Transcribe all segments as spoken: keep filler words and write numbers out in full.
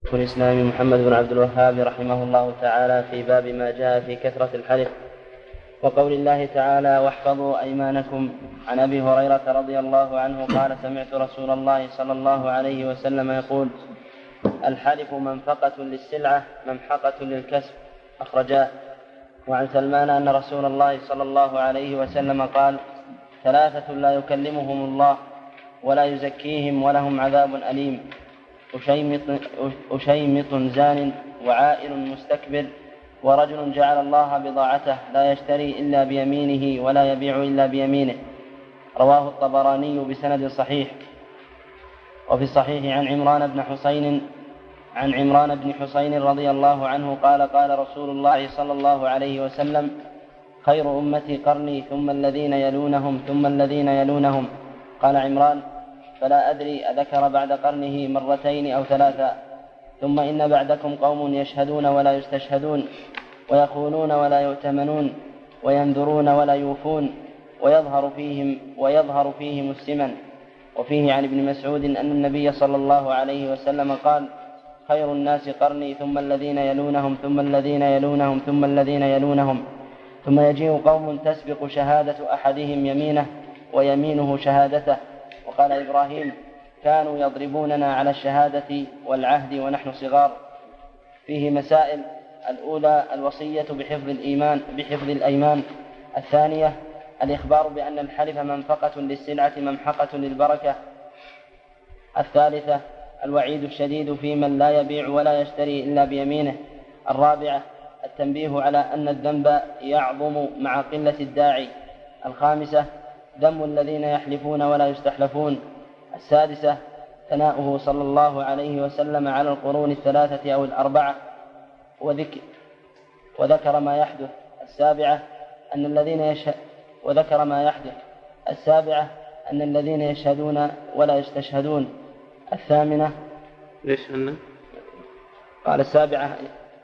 الإسلام محمد بن عبد الوهاب رحمه الله تعالى في باب ما جاء في كثرة الحلف وقول الله تعالى: واحفظوا أيمانكم. عن أبي هريرة رضي الله عنه قال: سمعت رسول الله صلى الله عليه وسلم يقول: الحلف منفقة للسلعة ممحقة للكسب، أخرجاه. وعن سلمان أن رسول الله صلى الله عليه وسلم قال: ثلاثة لا يكلمهم الله ولا يزكيهم ولهم عذاب أليم: أشيمط, أشيمط زان، وعائل مستكبر، ورجل جعل الله بضاعته لا يشتري إلا بيمينه ولا يبيع إلا بيمينه. رواه الطبراني بسند صحيح. وفي الصحيح عن عمران بن حسين عن عمران بن حسين رضي الله عنه قال: قال رسول الله صلى الله عليه وسلم: خير أمتي قرني ثم الذين يلونهم ثم الذين يلونهم. قال عمران: فلا أدري أذكر بعد قرنه مرتين أو ثلاثا. ثم إن بعدكم قوم يشهدون ولا يستشهدون، ويخونون ولا يؤتمنون، وينذرون ولا يوفون، ويظهر فيهم ويظهر فيهم السمن. وفيه عن ابن مسعود أن النبي صلى الله عليه وسلم قال: خير الناس قرني ثم الذين يلونهم ثم الذين يلونهم ثم الذين يلونهم. ثم يجيء قوم تسبق شهادة أحدهم يمينه ويمينه شهادته. وقال إبراهيم: كانوا يضربوننا على الشهادة والعهد ونحن صغار. فيه مسائل: الأولى الوصية بحفظ الإيمان بحفظ الأيمان. الثانية الإخبار بأن الحلف منفقة للسلعة ممحقة للبركة. الثالثة الوعيد الشديد في من لا يبيع ولا يشتري إلا بيمينه. الرابعة التنبيه على أن الذنب يعظم مع قلة الداعي. الخامسة ذم الذين يحلفون ولا يستحلفون. السادسة ثناؤه صلى الله عليه وسلم على القرون الثلاثة أو الأربعة وذكر, وذكر ما يحدث. السابعة أن الذين يشهد وذكر ما يحدث. السابعة أن الذين يشهدون ولا يستشهدون. الثامنة ليش أن قال السابعة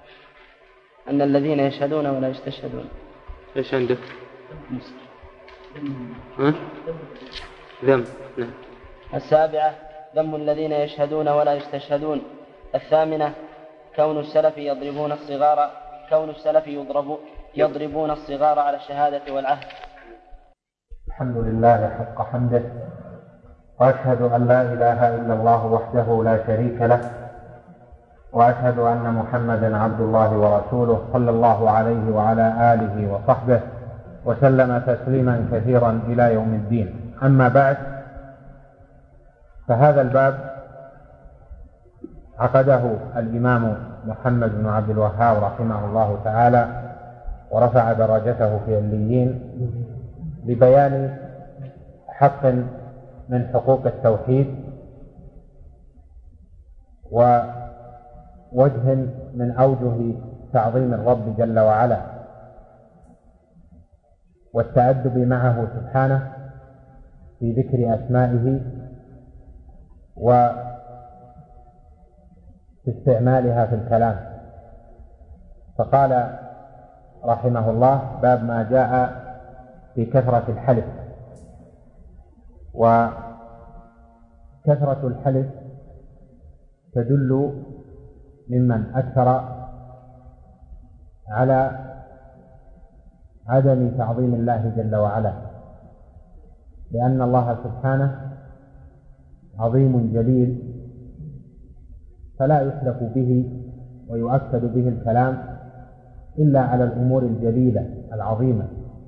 أن الذين يشهدون ولا يستشهدون. ليش عندك ها؟ ذم. نعم. السابعة ذم الذين يشهدون ولا يستشهدون. الثامنة كون السلف يضربون الصغار كون السلف يضرب يضربون الصغار على الشهادة والعهد. الحمد لله حق حمده، وأشهد أن لا إله إلا الله وحده لا شريك له، وأشهد أن محمدا عبد الله ورسوله صلى الله عليه وعلى آله وصحبه وسلم تسليما كثيرا إلى يوم الدين. أما بعد، فهذا الباب عقده الإمام محمد بن عبد الوهاب رحمه الله تعالى ورفع درجته في عليين لبيان حق من حقوق التوحيد ووجه من أوجه تعظيم الرب جل وعلا والتأدب معه سبحانه في ذكر أسمائه وفي استعمالها في الكلام. فقال رحمه الله: باب ما جاء في كثرة الحلف. وكثرة الحلف تدل ممن أكثر على عدم تعظيم الله جل وعلا، لأن الله سبحانه عظيم جليل فلا يحلف به ويؤكد به الكلام إلا على الأمور الجليلة العظيمة،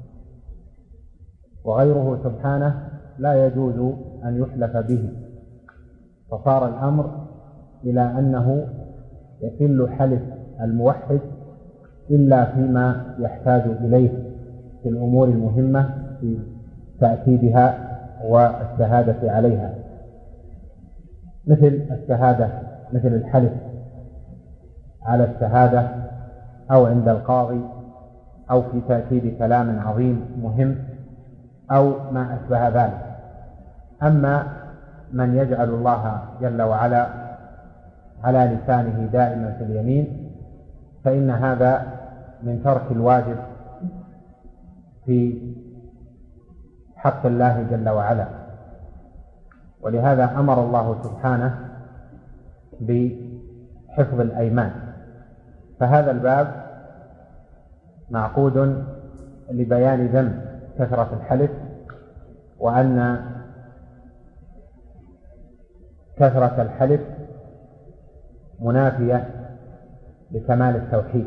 وغيره سبحانه لا يجوز أن يحلف به. فصار الأمر إلى أنه يحل حلف الموحد إلا فيما يحتاج إليه في الأمور المهمة في تأكيدها والشهادة عليها، مثل الشهادة مثل الحلف على الشهادة أو عند القاضي أو في تأكيد كلام عظيم مهم أو ما أشبه ذلك. أما من يجعل الله جل وعلا على لسانه دائما في اليمين فإن هذا من ترك الواجب في حق الله جل وعلا. ولهذا أمر الله سبحانه حفظ الأيمان. فهذا الباب معقود لبيان ذم كثرة الحلف، وأن كثرة الحلف منافية لكمال التوحيد،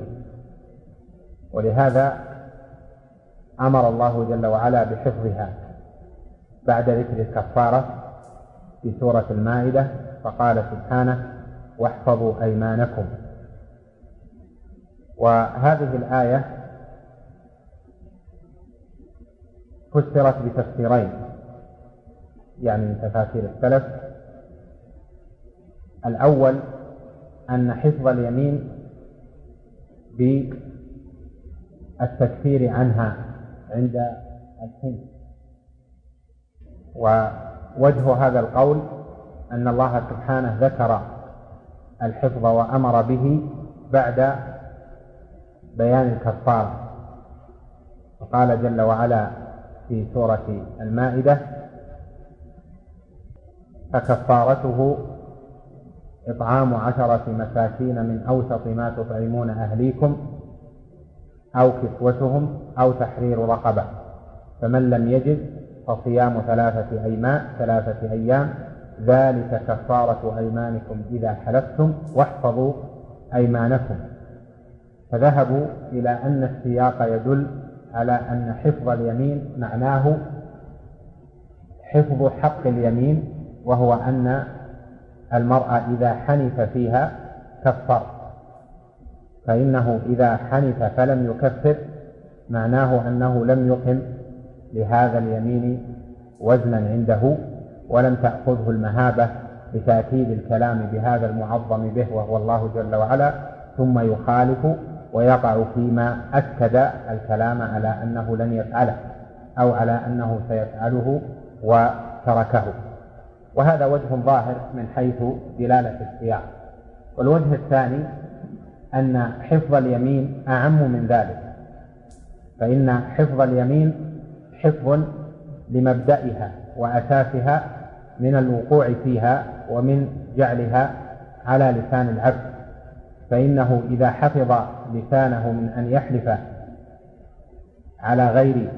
ولهذا أمر الله جل وعلا بحفظها بعد ذكر الكفارة في سورة المائدة، فقال سبحانه: واحفظوا أيمانكم. وهذه الآية فسرت بتفسيرين، يعني من تفاسير السلف. الأول أن حفظ اليمين بالتكفير عنها عند الحنث، ووجه هذا القول أن الله سبحانه ذكر الحفظ وأمر به بعد بيان الكفارة، فقال جل وعلا في سورة المائدة: فكفارته إطعام عشرة مساكين من أوسط ما تطعمون أهليكم أو كسوتهم أو تحرير رقبة، فمن لم يجد فصيام ثلاثة أيام ثلاثة أيام ذلك كفارة أيمانكم إذا حلفتم واحفظوا أيمانكم. فذهبوا إلى أن السياق يدل على أن حفظ اليمين معناه حفظ حق اليمين، وهو أن المرء إذا حنث فيها كفر، فإنه إذا حنث فلم يكفر معناه أنه لم يقم لهذا اليمين وزنا عنده، ولم تأخذه المهابة بتأكيد الكلام بهذا المعظم به وهو الله جل وعلا، ثم يخالف ويقع فيما أكد الكلام على أنه لن يفعله أو على أنه سيفعله وتركه. وهذا وجه ظاهر من حيث دلالة السياق. والوجه الثاني أن حفظ اليمين أعم من ذلك، فإن حفظ اليمين حفظ لمبدئها وأساسها من الوقوع فيها ومن جعلها على لسان العبد، فإنه إذا حفظ لسانه من أن يحلف على غير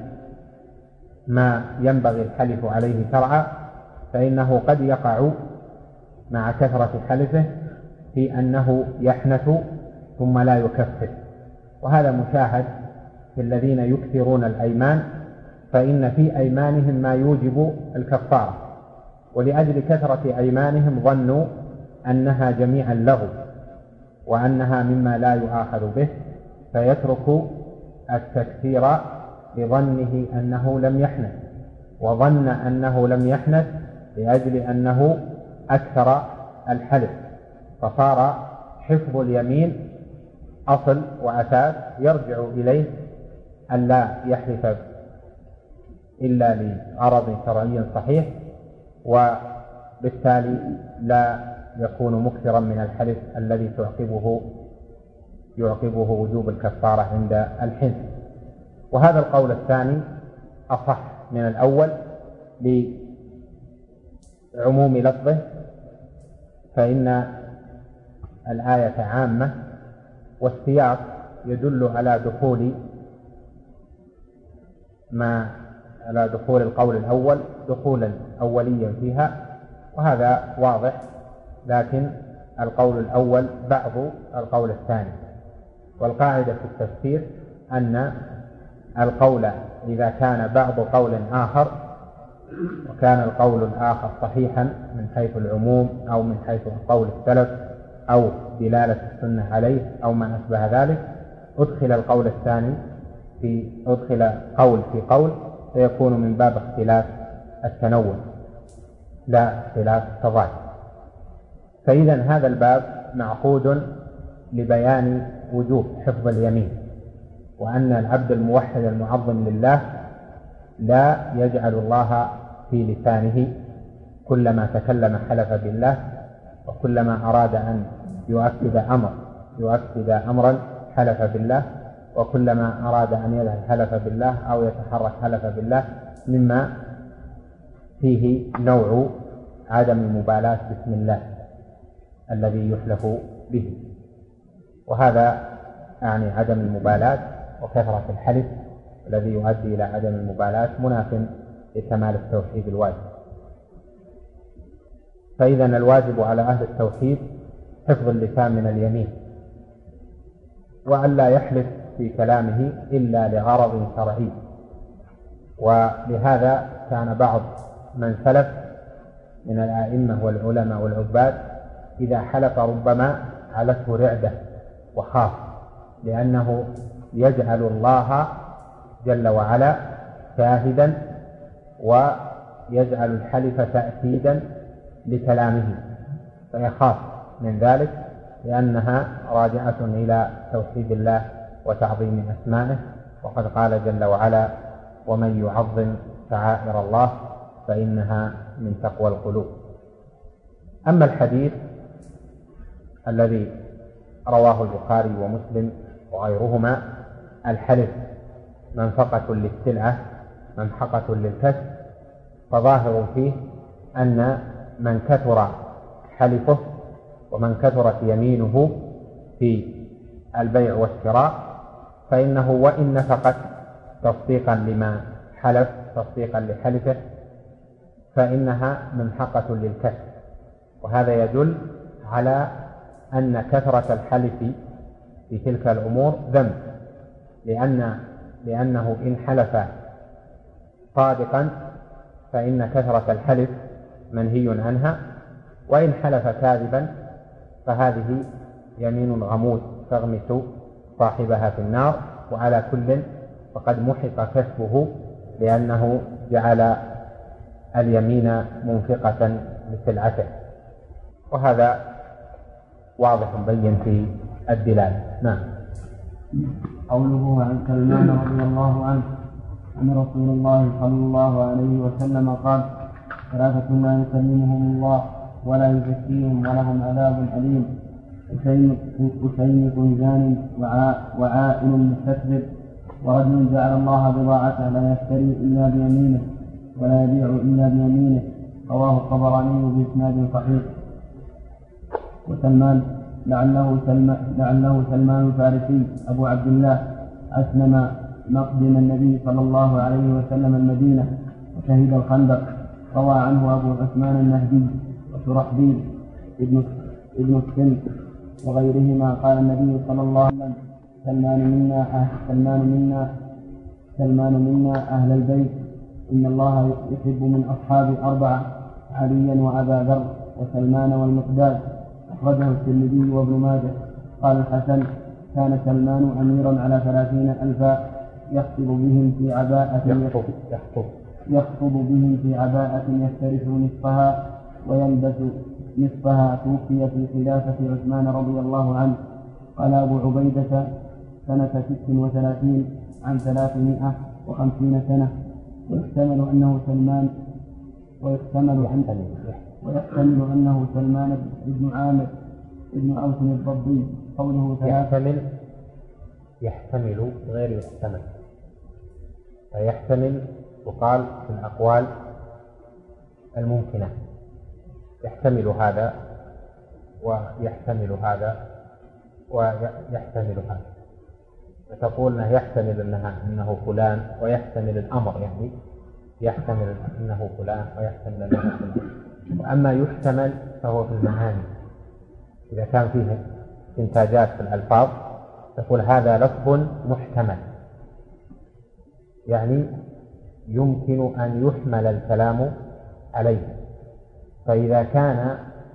ما ينبغي الحلف عليه شرعا، فإنه قد يقع مع كثرة حلفه في أنه يحنث ثم لا يكفر، وهذا مشاهد في الذين يكثرون الأيمان، فإن في أيمانهم ما يوجب الكفارة، ولأجل كثرة أيمانهم ظنوا أنها جميعا لغو وأنها مما لا يؤاخذ به، فيترك التكفير بظنه أنه لم يحنث، وظن أنه لم يحنث لأجل أنه أكثر الحلف، فصار حفظ اليمين أصل وأساس يرجع إليه أن لا يحلف إلا لغرض شرعي صحيح، وبالتالي لا يكون مكثرا من الحلف الذي تعقبه يعقبه وجوب الكفارة عند الحنث. وهذا القول الثاني أصح من الأول لعموم لفظه، فإن الآية عامة، والسياق يدل على دخول ما على دخول القول الأول دخولا أوليا فيها، وهذا واضح، لكن القول الأول بعض القول الثاني. والقاعدة في التفسير أن القول إذا كان بعض قول آخر وكان القول الآخر صحيحا من حيث العموم أو من حيث قول السلف أو دلالة السنة عليه أو ما أشبه ذلك، أدخل القول الثاني في أدخل قول في قول، فيكون من باب اختلاف التنوع لا اختلاف التضاد. فإذا هذا الباب معقود لبيان وجوب حفظ اليمين، وأن العبد الموحد المعظم لله لا يجعل الله في لسانه، كلما تكلم حلف بالله، وكلما أراد أن يؤكد أمر يؤكد أمرا حلف بالله، وكلما أراد أن يذهب حلف بالله أو يتحرك حلف بالله، مما فيه نوع عدم المبالاة باسم الله الذي يحلف به. وهذا يعني عدم المبالاة وكثرة الحلف الذي يؤدي إلى عدم المبالاة مناف لكمال التوحيد الواجب. فإذا الواجب على أهل التوحيد حفظ اللسان من اليمين، وأن لا يحلف في كلامه إلا لغرض شرعي. ولهذا كان بعض من سلف من الأئمة والعلماء والعباد إذا حلف ربما علته رعدة وخاف، لأنه يجعل الله جل وعلا شاهدا ويجعل الحلف تأكيدا لكلامه، فيخاف من ذلك لأنها راجعة إلى توحيد الله وتعظيم أسمائه. وقد قال جل وعلا: ومن يعظم شعائر الله فإنها من تقوى القلوب. أما الحديث الذي رواه البخاري ومسلم وغيرهما: الحلف منفقة للسلعة ممحقة للكسب، فظاهر فيه أن من كثر حلفه ومن كثرت يمينه في البيع والشراء فإنه وإن نفقت تصديقا لما حلف تصديقا لحلفه فإنها ممحقة للكسب. وهذا يدل على أن كثرة الحلف في تلك الأمور ذنب، لأن لأنه إن حلف صادقا فإن كثرة الحلف منهي عنها، وإن حلف كاذبا فهذه يمين غموس تغمس صاحبها في النار. وعلى كل فقد محق كسبه لأنه جعل اليمين منفقة لسلعته، وهذا واضح بين في الدلالة. نعم. قوله عن سلمان رضي الله عنه أن رسول الله صلى الله عليه وسلم قال: ثلاثة لا يكلمهم الله ولا يزكيهم ولهم عذاب أليم: أشيك زان وعائل مستكبر ورجل جعل الله بضاعته لا يشتري إلا بيمينه ولا يبيع إلا بيمينه. رواه الطبراني بإسناد صحيح. وسلمان لعله سلمان, لعله سلمان الفارسي أبو عبد الله أسلم مقدم النبي صلى الله عليه وسلم المدينة وشهد الخندق. روى عنه أبو عثمان النهدي وشرحبيل ابن ابن السن وغيرهما قال النبي صلى الله عليه وسلم: سلمان منا أهل سلمان منا سلمان منا أهل البيت، إن الله يحب من أصحاب أربعة: عليا وأبا ذر وسلمان والمقداد. أخرجه الترمذي وابن ماجه. قال الحسن: كان سلمان أميرا على ثلاثين ألفا يخطب بهم في عباءة يخطب, يخطب. يخطب بهم في عباءة يفترش نصفها ويلبس نصفها. توفي في خلافة عثمان رضي الله عنه. قال أبو عبيدة: سنة ست وثلاثين عن ثلاثمائة وخمسين سنة. ويحتمل أنه سلمان ويحتمل أن ويحتمل أنه سلمان بن عامر بن أوس الضبي. قوله يحتمل يحتمل غير يحتمل، فيحتمل وقال في الأقوال الممكنة، يحتمل هذا ويحتمل هذا ويحتمل هذا. فتقول أنه يحتمل أنها أنه فلان، ويحتمل الأمر، يعني يحتمل أنه فلان ويحتمل أنه فلان. وأما يحتمل فهو في المعاني، إذا كان فيه انتاجات في الألفاظ تقول هذا لفظ محتمل، يعني يمكن أن يحمل الكلام عليه. فإذا كان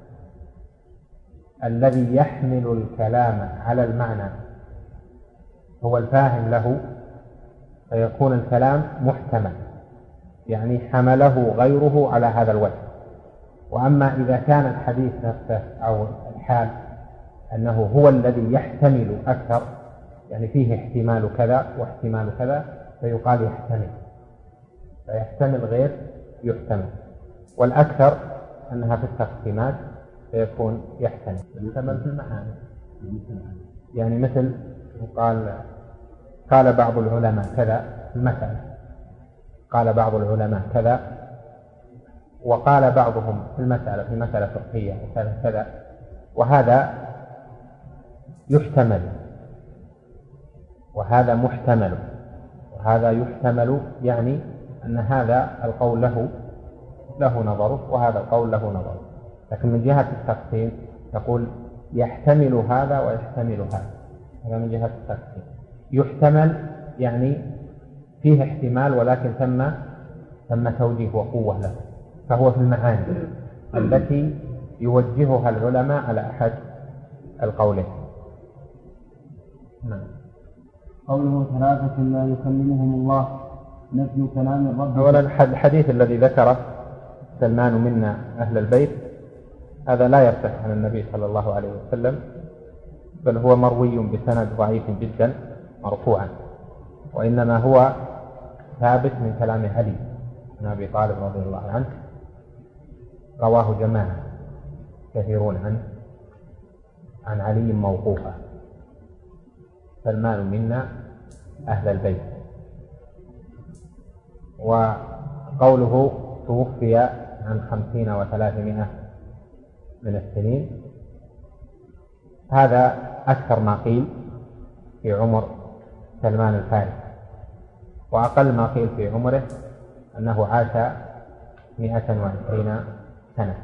الذي يحمل الكلام على المعنى هو الفاهم له فيكون الكلام محتمل، يعني حمله غيره على هذا الوجه. وأما إذا كان الحديث نفسه أو الحال أنه هو الذي يحتمل أكثر، يعني فيه احتمال كذا واحتمال كذا، فيقال يحتمل، فيحتمل غير يحتمل. والأكثر أنها في التقسيمات فيكون يحتمل يحتمل في المعاني. يعني مثل قال قال بعض العلماء كذا مثلا، قال بعض العلماء كذا، وقال بعضهم في المسألة في مسألة فقهية وكذا كذا، وهذا يحتمل، وهذا محتمل، وهذا يحتمل، يعني أن هذا القول له له نظره وهذا القول له نظره. لكن من جهة التقسيم تقول يحتمل هذا ويحتمل هذا، هذا من جهة التقسيم. يحتمل يعني فيه احتمال ولكن ثم ثم توجيه وقوة له، فهو في المعاني التي يوجهها العلماء على أحد القولين. نعم. قوله ثلاثة لا يكلمهم الله، نفي كلام الرب. أولا الحديث الذي ذكره سلمان منا أهل البيت هذا لا يصح عن النبي صلى الله عليه وسلم، بل هو مروي بسند ضعيف جدا مرفوعا، وإنما هو ثابت من كلام علي بن أبي طالب رضي الله عنه، رواه جماعة كثيرون عنه عن علي موقوفا: سلمان منا أهل البيت. وقوله توفي عن خمسين وثلاثمائة من السنين، هذا أكثر ما قيل في عمر سلمان الفارسي، وأقل ما قيل في عمره أنه عاش مئة وعشرين سنة،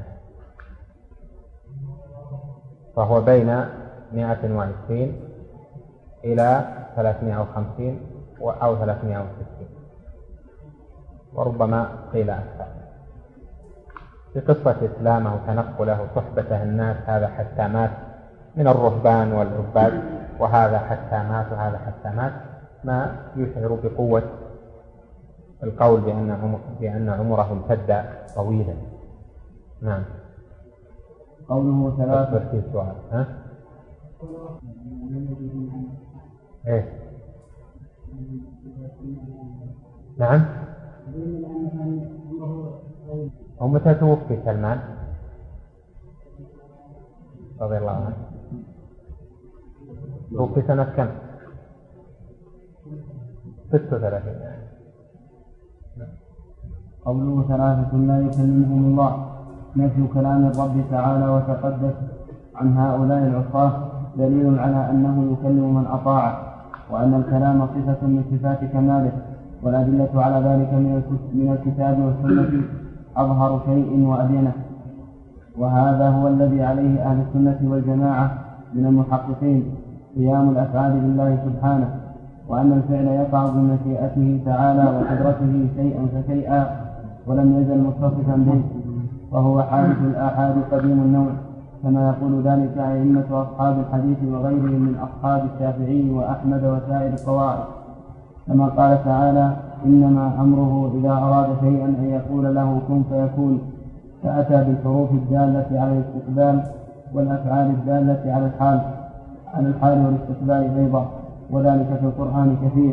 فهو بين مئة وعشرين إلى ثلاثمائة وخمسين أو ثلاثمائة وستين، وربما قيل أكثر. في قصة إسلامه وتنقله صحبته الناس، هذا حتى مات من الرهبان والعباد، وهذا حتى مات وهذا حتى مات، ما يشعر بقوة القول بأن عمر بأن عمره امتد طويلا. نعم. قوله ثلاثة. في سؤال ها؟ إيه؟ نعم. ومتى توفي سلمان رضي الله عنه؟ توفي سنة كم؟ ستة وثلاثين. قوله ثلاثة لا يكلمهم الله، نفي كلام الرب تعالى وتقدس عن هؤلاء العصاة دليل على أنه يكلم من أطاعه، وأن الكلام صفة من صفات كماله، والأدلة على ذلك من الكتاب والسنة أظهر شيء وأبينه. وهذا هو الذي عليه أهل السنة والجماعة من المحققين، قيام الأفعال بالله سبحانه، وأن الفعل يقع بمشيئته تعالى وقدرته شيئا فشيئا ولم يزل متصفا به، وهو حادث الآحاد قديم النوع، كما يقول ذلك أئمة أصحاب الحديث وغيرهم من أصحاب الشافعي وأحمد وسائر الطوائف، كما قال تعالى: إنما أمره إذا أراد شيئا أن يقول له كن فيكون، فأتى بالحروف الدالة على الاستقبال والأفعال الدالة على الحال على الحال والاستقبال أيضا، وذلك في القرآن كثير.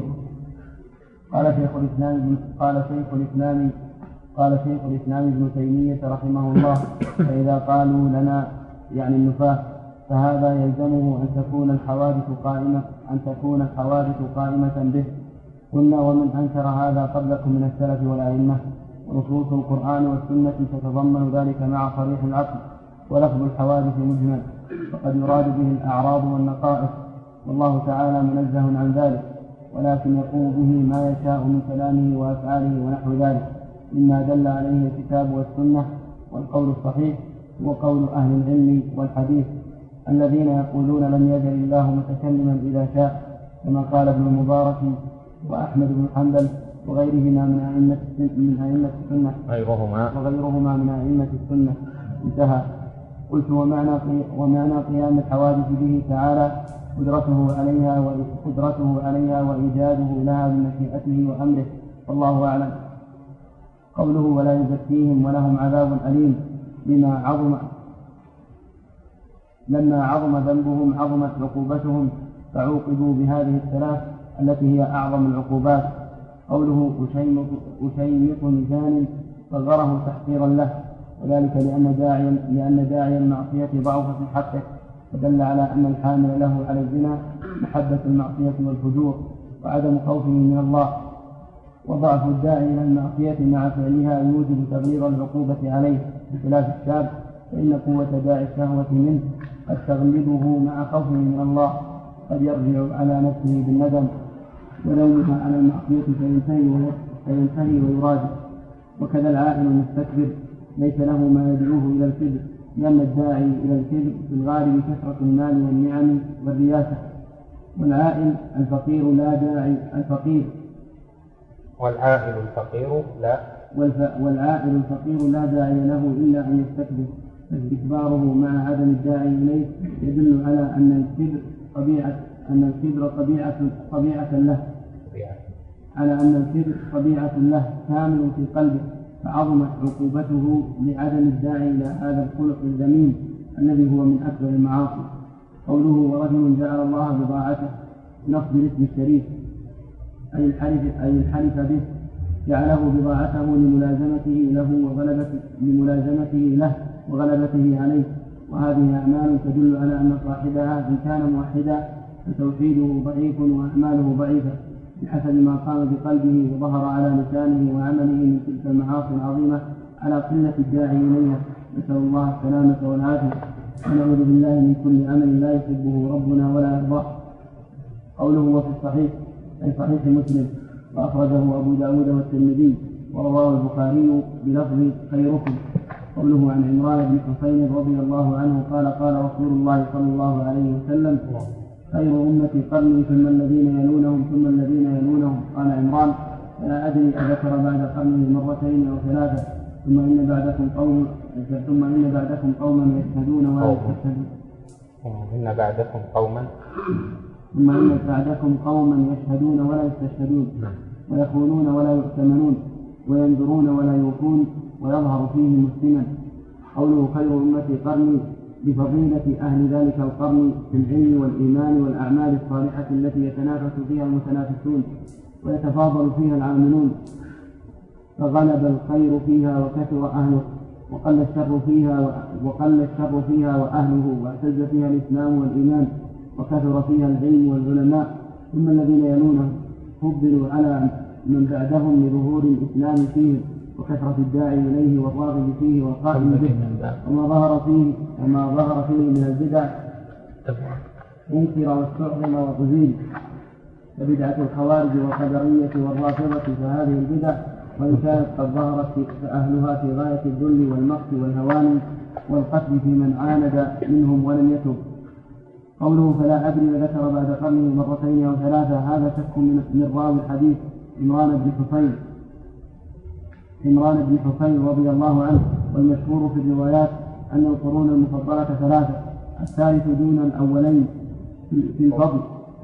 قال شيخ الإسلام قال شيخ الإسلام قال شيخ الإسلام ابن تيمية رحمه الله: فإذا قالوا لنا يعني النفاة فهذا يلزمه أن تكون الحوادث قائمة أن تكون الحوادث قائمة به. قلنا: ومن أنكر هذا قبلكم من السلف والأئمة؟ ونصوص القرآن والسنة تتضمن ذلك مع صريح العقل، ولفظ الحوادث مجمل، وقد يراد به الأعراض والنقائص، والله تعالى منزه عن ذلك، ولكن يقوم به ما يشاء من كلامه وأفعاله ونحو ذلك مما دل عليه الكتاب والسنة. والقول الصحيح هو قول أهل العلم والحديث الذين يقولون لم يجعل الله متكلما إذا شاء، كما قال ابن المبارك وأحمد بن حنبل وغيرهما من أئمة من أئمة السنة غيرهما وغيرهما من أئمة السنة. انتهى. قلت: ومعنى ومعنى قيام الحوادث به تعالى قدرته عليها وقدرته عليها وإيجاده لها بمشيئته وأمره، والله أعلم. قوله: ولا يزكيهم ولهم عذاب أليم، لما عظم لما عظم ذنبهم عظمت عقوبتهم فعوقبوا بهذه الثلاث التي هي أعظم العقوبات. قوله: أشيمط لسان صغره تحقيرا له، وذلك لأن داعي لأن داعي المعصية ضعف في حقه، فدل على أن الحامل له على الزنا محبة المعصية والفجور وعدم خوفه من الله، وضعف الداعي إلى المعصية مع فعلها يوجب تغليظ العقوبة عليه، بخلاف الشاب فإن قوة داعي الشهوة منه قد تغلبه مع خوفه من الله، قد يرجع على نفسه بالندم ولومها على المعصية فينتهي فينتهي ويراجع. وكذا العائل المستكبر ليس له ما يدعوه إلى الكبر، لأن الداعي إلى الكبر في الغالب كثرة المال والنعم والرياسة. والعائل الفقير لا داعي الفقير والعائل الفقير لا والعائل الفقير لا داعي له إلا أن يستكبر، فاستكباره مع عدم الداعي إليه يدل على أن الكبر طبيعة أن الكبر طبيعة طبيعة له على أن الكبر طبيعة له كامل في قلبه، فعظمت عقوبته لعدم الداعي إلى هذا الخلق الذميم الذي هو من أكبر المعاصي. قوله ورجل جعل الله بضاعته نصب الاسم الشريف أي الحلف أي الحلف به، جعله بضاعته لملازمته له وغلبته لملازمته له وغلبته عليه. وهذه أعمال تدل على أن صاحبها إن كان موحدا فتوحيده ضعيف وأعماله ضعيفة بحسب ما قام بقلبه وظهر على لسانه وعمله من تلك المعاصي العظيمة على قلة الداعي إليها. نسأل الله السلامة والعافية، ونعوذ بالله من كل عمل لا يحبه ربنا ولا يرضاه. قوله وفي الصحيح أي صحيح مسلم، وأخرجه أبو داود والترمذي ورواه البخاري بلفظ خيركم. قوله عن عمران بن حسين رضي الله عنه قال قال رسول الله صلى الله عليه وسلم خير أمتي قرني ثم الذين يلونهم ثم الذين يلونهم. قال عمران فلا أدري أذكر بعد قرنه مرتين أو ثلاثة. ثم إن بعدكم قوم ثم إن بعدكم قوما يشهدون ولا يستشهدون إن بعدكم قوما ثم إن بعدكم قوما يشهدون ولا يستشهدون ويخونون ولا يؤتمنون وينذرون ولا يوفون ويظهر فيه مسلما. قوله خير أمتي قرني بفضيلة أهل ذلك القرن في العلم والإيمان والأعمال الصالحة التي يتنافس فيها المتنافسون ويتفاضل فيها العاملون، فغلب الخير فيها وكثر أهله، وقل الشر فيها وقل الشر فيها وأهله، واعتز فيها الإسلام والإيمان، وكثر فيها العلم والعلماء. ثم الذين يلونهم فضلوا على من بعدهم لظهور الإسلام فيه وكثرة الداعي إليه والراغب فيه والقائم به، وما ظهر فيه وما ظهر فيه من البدع أنكر واستعظم وأزيل، فبدعة الخوارج والقدرية والرافضة فهذه البدع وإن كانت قد ظهرت فأهلها في غاية الذل والمقت والهوان والقتل في من عاند منهم ولم يتب. قوله فلا أدري ذكر بعد قرنه مرتين أو ثلاثة، هذا شك من راوي الحديث عمران بن حسين عمران بن حسين رضي الله عنه. والمشهور في الروايات أن القرون المفضلة ثلاثة، الثالث دون الأولين في الفضل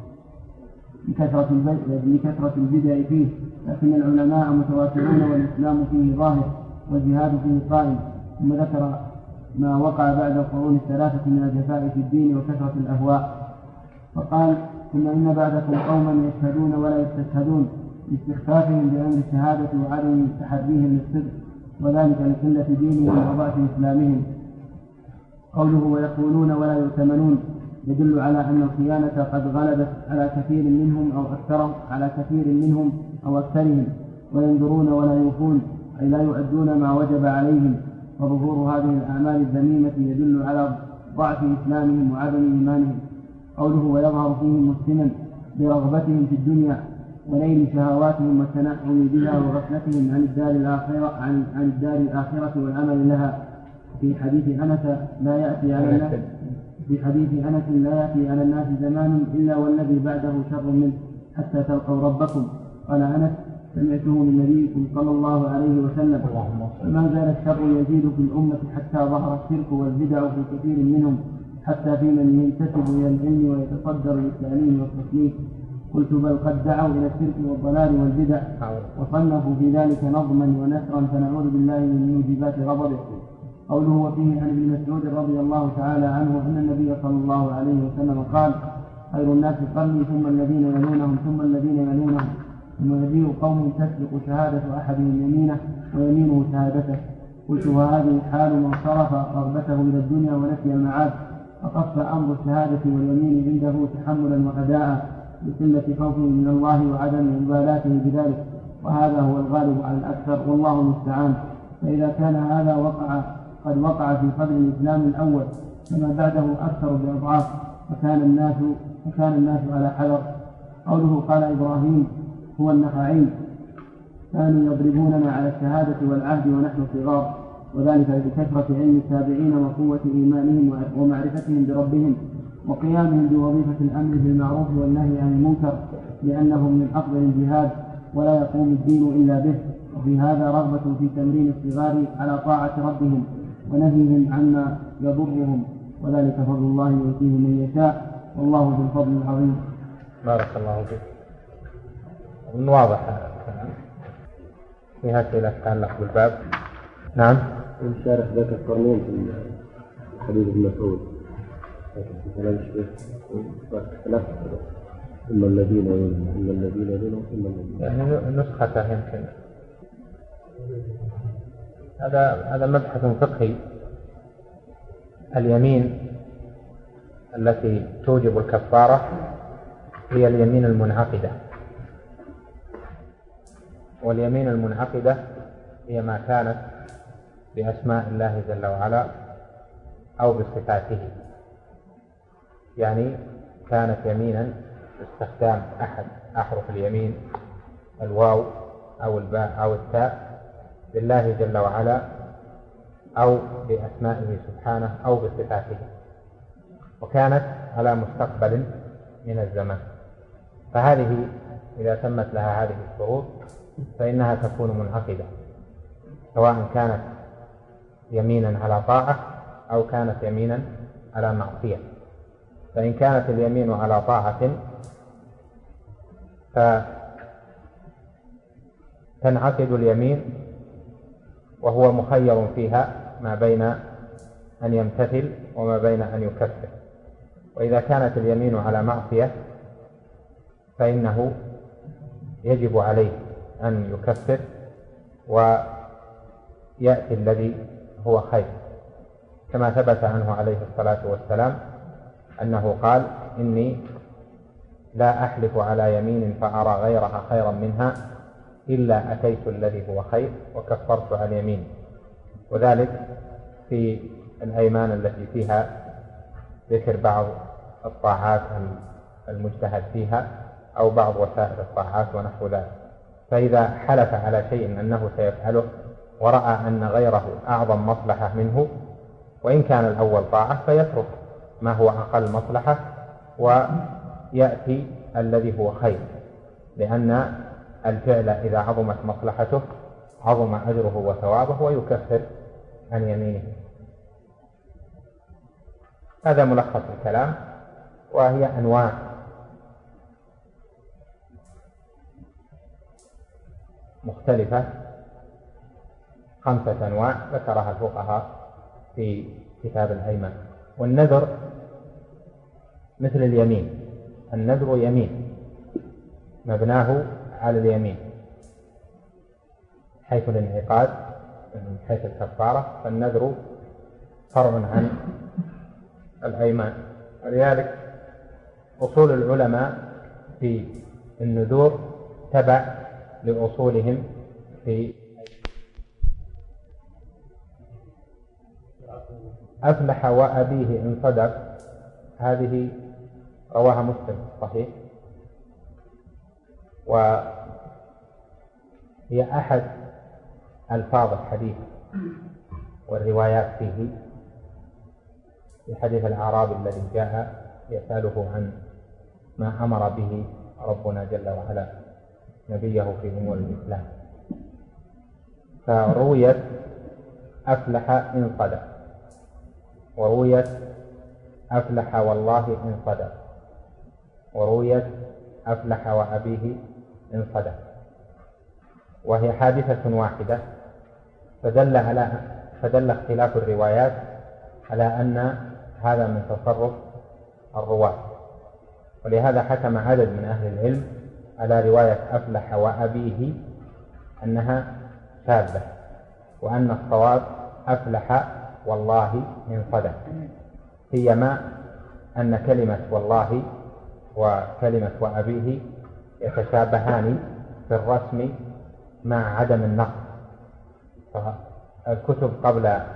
لكثرة البدع فيه، لكن العلماء متواترون والإسلام فيه ظاهر والجهاد فيه قائم. ثم ذكر ما وقع بعد القرون الثلاثة من الجفاء في الدين وكثرة الأهواء، فقال ثم إن بعدكم قوما يشهدون ولا يستشهدون لاستخفافهم بأمر الشهادة وعدم تحريهم للصدق، وذلك لقلة دينهم وضعف إسلامهم. قوله ويقولون ولا يؤتمنون يدل على أن الخيانة قد غلبت على كثير منهم أو أكثرهم على كثير منهم أو أكثرهم، وينذرون ولا يوفون أي لا يؤدون ما وجب عليهم. وظهور هذه الأعمال الذميمة يدل على ضعف إسلامهم وعدم إيمانهم. قوله ويظهر فيهم مسلما برغبتهم في الدنيا ونيل شهواتهم والتنعم بها وغفلتهم عن الدار الآخرة عن, عن الدار الآخرة والعمل لها. في حديث أنس لا يأتي على الناس في حديث أنس لا يأتي على الناس زمان إلا والذي بعده شر منه حتى تلقوا ربكم. قال أنس سمعته من نبيكم صلى الله عليه وسلم. فما زال الشر يزيد في الأمة حتى ظهر الشرك والبدع في كثير منهم، حتى في من ينتسب إلى العلم ويتصدر للتعليم والتصنيف. قلت بل قد دعوا إلى الشرك والضلال والبدع وصنفوا في ذلك نظما ونثرا، فنعوذ بالله من موجبات غضبه. قوله وفيه عن ابن مسعود رضي الله تعالى عنه أن النبي صلى الله عليه وسلم قال خير الناس قرني ثم الذين يلونهم ثم الذين يلونهم، ثم يجيء قوم تسبق شهادة أحدهم يمينه ويمينه شهادته. قلت وهذه حال من صرف رغبته إلى الدنيا ونسي المعاد، فقص أمر الشهادة واليمين عنده تحملا وأداء بقلة خوفه من الله وعدم مبالاته بذلك، وهذا هو الغالب على الأكثر والله المستعان. فإذا كان هذا وقع قد وقع في صدر الإسلام الأول، فما بعده أكثر بأضعاف، فكان الناس فكان الناس على حذر. قوله قال إبراهيم هو النخعي: كانوا يضربوننا على الشهادة والعهد ونحن صغار، وذلك بكثرة علم التابعين وقوة إيمانهم ومعرفتهم بربهم وقيامهم بوظيفة الأمر بالمعروف والنهي عن المنكر، لأنهم من أفضل الجهاد ولا يقوم الدين إلا به. وفي هذا رغبة في تمرين الصغار على طاعة ربهم ونهيهم عما يضرهم، وذلك فضل الله يؤتيه من يشاء، والله ذو الفضل العظيم. بارك الله فيك. من واضح الكلام. في أسئلة تتعلق بالباب؟ نعم. الشارح ذكر قرنين في حديث ابن مسعود في كلام الشيخ ثلاثة، إما الذين إما الذين يلونهم إما الذين يعني نسخته يمكن. هذا هذا مبحث فقهي. اليمين التي توجب الكفارة هي اليمين المنعقدة، واليمين المنعقدة هي ما كانت بأسماء الله جل وعلا أو بصفاته، يعني كانت يمينا باستخدام أحد أحرف اليمين، الواو أو الباء أو التاء، لله جل وعلا أو بأسمائه سبحانه أو بصفاته، وكانت على مستقبل من الزمان. فهذه إذا تمت لها هذه الشروط فإنها تكون منعقدة، سواء كانت يمينا على طاعة أو كانت يمينا على معصية. فإن كانت اليمين على طاعة فتنعقد اليمين وهو مخير فيها ما بين أن يمتثل وما بين أن يكفر. وإذا كانت اليمين على معصية فإنه يجب عليه أن يكفر ويأتي الذي هو خير، كما ثبت عنه عليه الصلاة والسلام أنه قال: إني لا أحلف على يمين فأرى غيرها خيرا منها إلا أتيت الذي هو خير وكفرت عن يمين. وذلك في الأيمان التي فيها ذكر بعض الطاعات المجتهد فيها أو بعض وسائل الطاعات ونحو ذلك. فإذا حلف على شيء أنه سيفعله ورأى أن غيره أعظم مصلحة منه، وإن كان الأول طاعة فيترك ما هو أقل مصلحة ويأتي الذي هو خير، لأن الفعل إذا عظمت مصلحته عظم أجره وثوابه ويكفر عن يمينه. هذا ملخص الكلام، وهي أنواع مختلفة، خمسة أنواع ذكرها الفقهاء في كتاب الأيمان. والنذر مثل اليمين، النذر يمين مبناه على اليمين حيث الانعقاد من حيث الكفارة، فالنذر فرع عن الأيمان. ولذلك أصول العلماء في النذور تبع لأصولهم في أفلح وأبيه إن صدق، هذه رواها مسلم صحيح، وهي أحد ألفاظ الحديث والروايات فيه، في حديث الأعرابي الذي جاء يسأله عن ما أمر به ربنا جل وعلا نبيه في أمور الإسلام، فرويت أفلح إن صدق، ورويت أفلح والله إن صدق، ورويت أفلح وأبيه إن صدق، وهي حادثة واحدة، فدل على فدل اختلاف الروايات على أن هذا من تصرف الرواة. ولهذا حكم عدد من أهل العلم على رواية أفلح وأبيه أنها شاذة، وأن الصواب أفلح والله إن صدق، سيما أن كلمة والله وكلمة وأبيه يتشابهان في الرسم مع عدم النقص. فالكتب قبل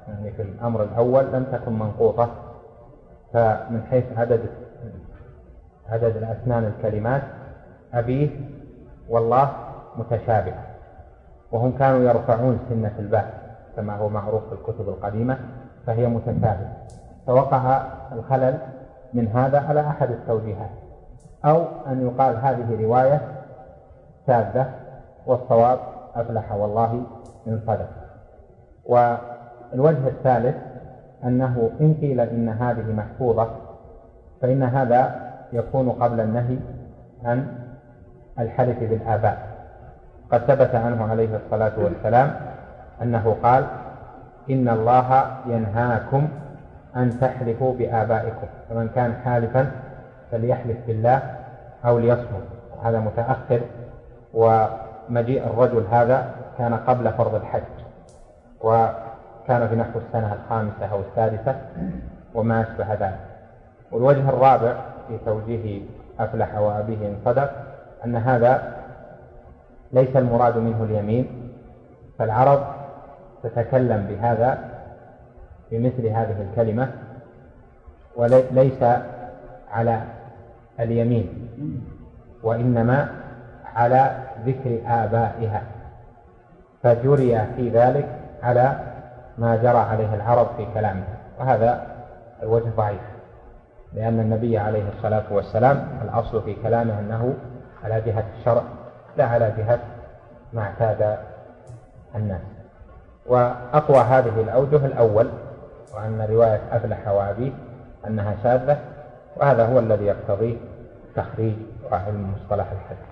يعني في الأمر الأول لم تكن منقوطة، فمن حيث عدد عدد الأسنان الكلمات أبيه والله متشابهة، وهم كانوا يرفعون سنة الباء كما هو معروف في الكتب القديمة، فهي متشابهة، فوقع الخلل من هذا على أحد التوجيهات، أو أن يقال هذه رواية شاذة والصواب أفلح والله إن صدق. والوجه الثالث أنه إن قيل إن هذه محفوظة فإن هذا يكون قبل النهي عن الحلف بالآباء. قد ثبت عنه عليه الصلاة والسلام أنه قال إن الله ينهاكم أن تحلفوا بآبائكم، فمن كان حالفا فليحلف بالله أو ليصمت. هذا متأخر، ومجيء الرجل هذا كان قبل فرض الحج، وكان في نحو السنة الخامسة أو السادسة وما أشبه ذلك. والوجه الرابع في توجيه أفلح وأبيه إن صدق أن هذا ليس المراد منه اليمين، فالعرب تتكلم بهذا بمثل هذه الكلمة وليس على اليمين، وإنما على ذكر آبائها، فجري في ذلك على ما جرى عليه العرب في كلامها، وهذا الوجه ضعيف، لأن النبي عليه الصلاة والسلام الأصل في كلامه أنه على جهة الشرع لا على جهة ما اعتاد الناس. وأقوى هذه الأوجه الأول، وأن رواية أفلح وأبيه أنها شاذة، وهذا هو الذي يقتضيه تخريج علم مصطلح الحديث.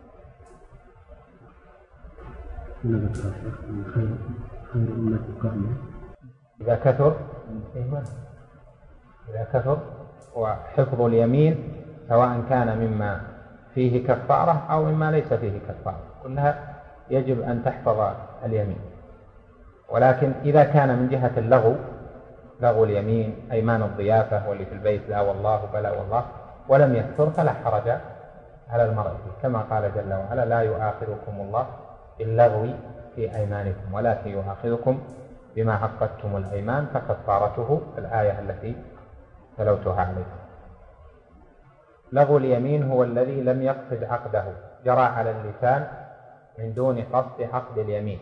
إذا كثر إذا كثر وحفظ اليمين سواء كان مما فيه كفارة أو مما ليس فيه كفارة، كلها يجب أن تحفظ اليمين. ولكن إذا كان من جهة اللغو، لغو اليمين، أيمان الضيافة واللي في البيت لا والله بلا والله، ولم يكثر فلا حرج على المرء فيه، كما قال جل وعلا لا يؤاخذكم الله باللغو في أيمانكم ولكن يؤاخذكم بما عقدتم الأيمان فكفارته الآية التي تلوتها عليكم. لغو اليمين هو الذي لم يقصد عقده، جرى على اللسان من دون قصد عقد اليمين.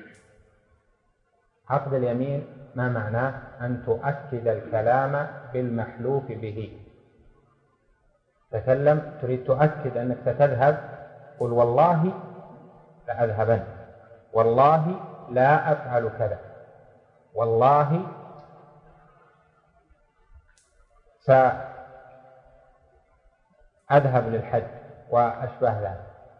عقد اليمين ما معناه؟ أن تؤكد الكلام بالمحلوف به. تكلم تريد تؤكد أنك ستذهب، قل والله لأذهبن، والله لا أفعل كذا، والله سأذهب للحج وأشبه ذلك.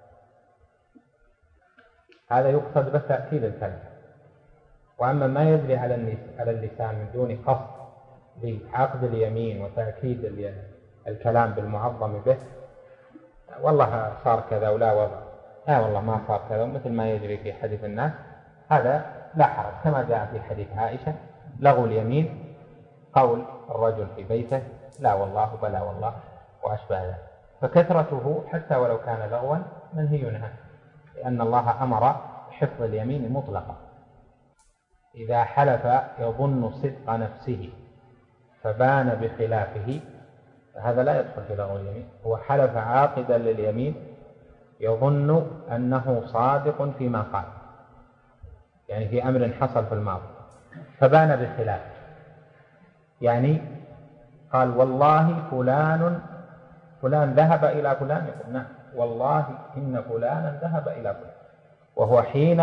هذا يقصد بس تأكيد الكلام. وأما ما يجري على اللسان من دون قصد بعقد اليمين وتأكيد الكلام بالمعظم به، والله صار كذا ولا وضع، لا والله ما صار كذا، مثل ما يجري في حديث الناس، هذا لا حرج، كما جاء في حديث عائشة لغو اليمين قول الرجل في بيته لا والله بلا والله وأشبه ذلك. فكثرته حتى ولو كان لغوا منهي عنه، لأن الله أمر بحفظ اليمين مطلقا. إذا حلف يظن صدق نفسه فبان بخلافه فهذا لا يدخل في لغو اليمين. هو حلف عاقدا لليمين يظن أنه صادق فيما قال، يعني في أمر حصل في الماضي، فبان بخلاف، يعني قال والله فلان فلان ذهب إلى فلان، يقول نعم والله إن فلانا ذهب إلى فلان، وهو حين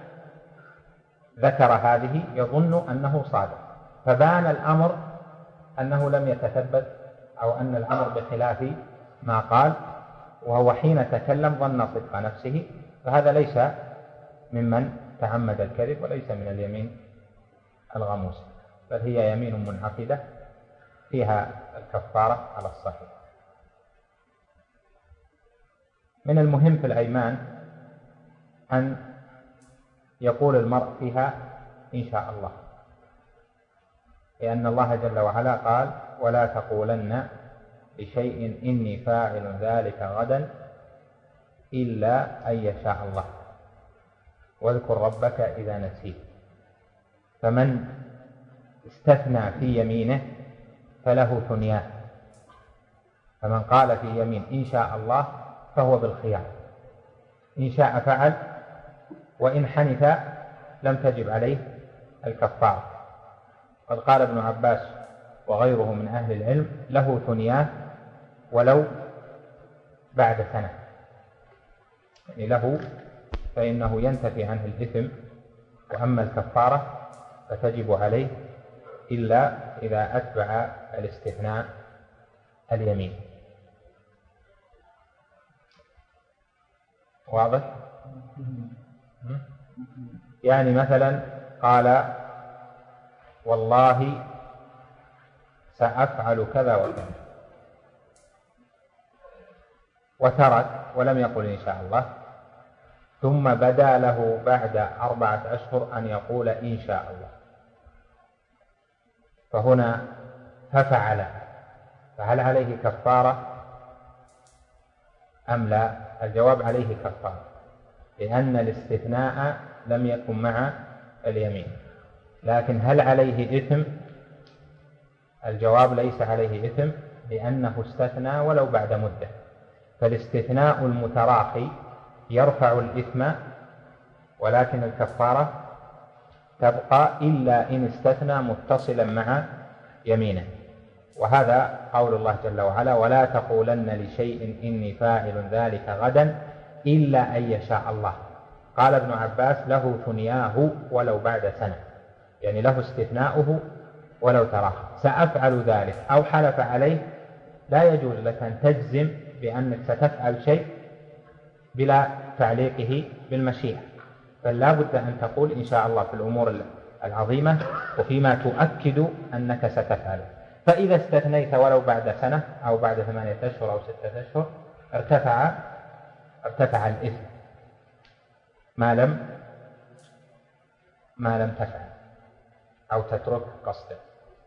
ذكر هذه يظن أنه صادق، فبان الأمر أنه لم يتثبت أو أن الأمر بخلاف ما قال، وهو حين تكلم ظن صدق نفسه، فهذا ليس ممن تعمد الكذب وليس من اليمين الغموس، بل هي يمين منعقدة فيها الكفارة على الصحيح. من المهم في الأيمان أن يقول المرء فيها إن شاء الله، لأن الله جل وعلا قال ولا تقولن لشيء إني فاعل ذلك غدا إلا أن يشاء الله واذكر ربك إذا نسيت. فمن استثنى في يمينه فله ثنيان. فمن قال في يمين إن شاء الله فهو بالخيار، إن شاء فعل، وإن حنث لم تجب عليه الكفارة. قد قال ابن عباس وغيره من أهل العلم له ثنيان ولو بعد سنة، يعني له فإنه ينتفي عنه الإثم، وأما الكفارة فتجب عليه إلا إذا أتبع الاستثناء اليمين. واضح؟ يعني مثلا قال والله سأفعل كذا وكذا، وترك ولم يقل إن شاء الله، ثم بدا له بعد أربعة أشهر أن يقول إن شاء الله، فهنا ففعل، فهل عليه كفارة أم لا؟ الجواب عليه كفارة، لأن الاستثناء لم يكن مع اليمين. لكن هل عليه إثم؟ الجواب ليس عليه إثم، لأنه استثنى ولو بعد مدة، فالاستثناء المتراخي يرفع الإثم، ولكن الكفارة تبقى إلا إن استثنى متصلا مع يمينه. وهذا قول الله جل وعلا ولا تقولن لشيء إني فاعل ذلك غدا إلا أن يشاء الله. قال ابن عباس له ثنياه ولو بعد سنة، يعني له استثناؤه ولو تراخى. سأفعل ذلك أو حلف عليه، لا يجوز لك أن تجزم بأنك ستفعل شيء بلا تعليقه بالمشيئة، بل لا بد أن تقول إن شاء الله في الأمور العظيمة وفيما تؤكد أنك ستفعل. فإذا استثنيت ولو بعد سنة أو بعد ثمانية أشهر أو ستة أشهر ارتفع ارتفع الإثم ما لم ما لم تفعل أو تترك قصدا.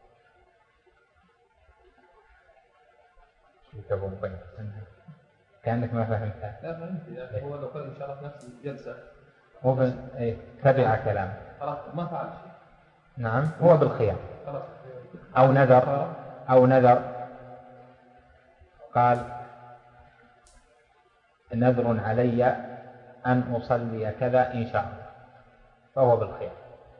كأنك ما فهمتها. لا فهمت. هو لو قال إن شاء الله في نفس الجلسة هو ب... إيه تبع كلامه خلاص ما فعل شيء. نعم هو بالخيار. خلاص. أو نذر أو نذر قال نذر علي أن أصلي كذا إن شاء الله، فهو بالخيار.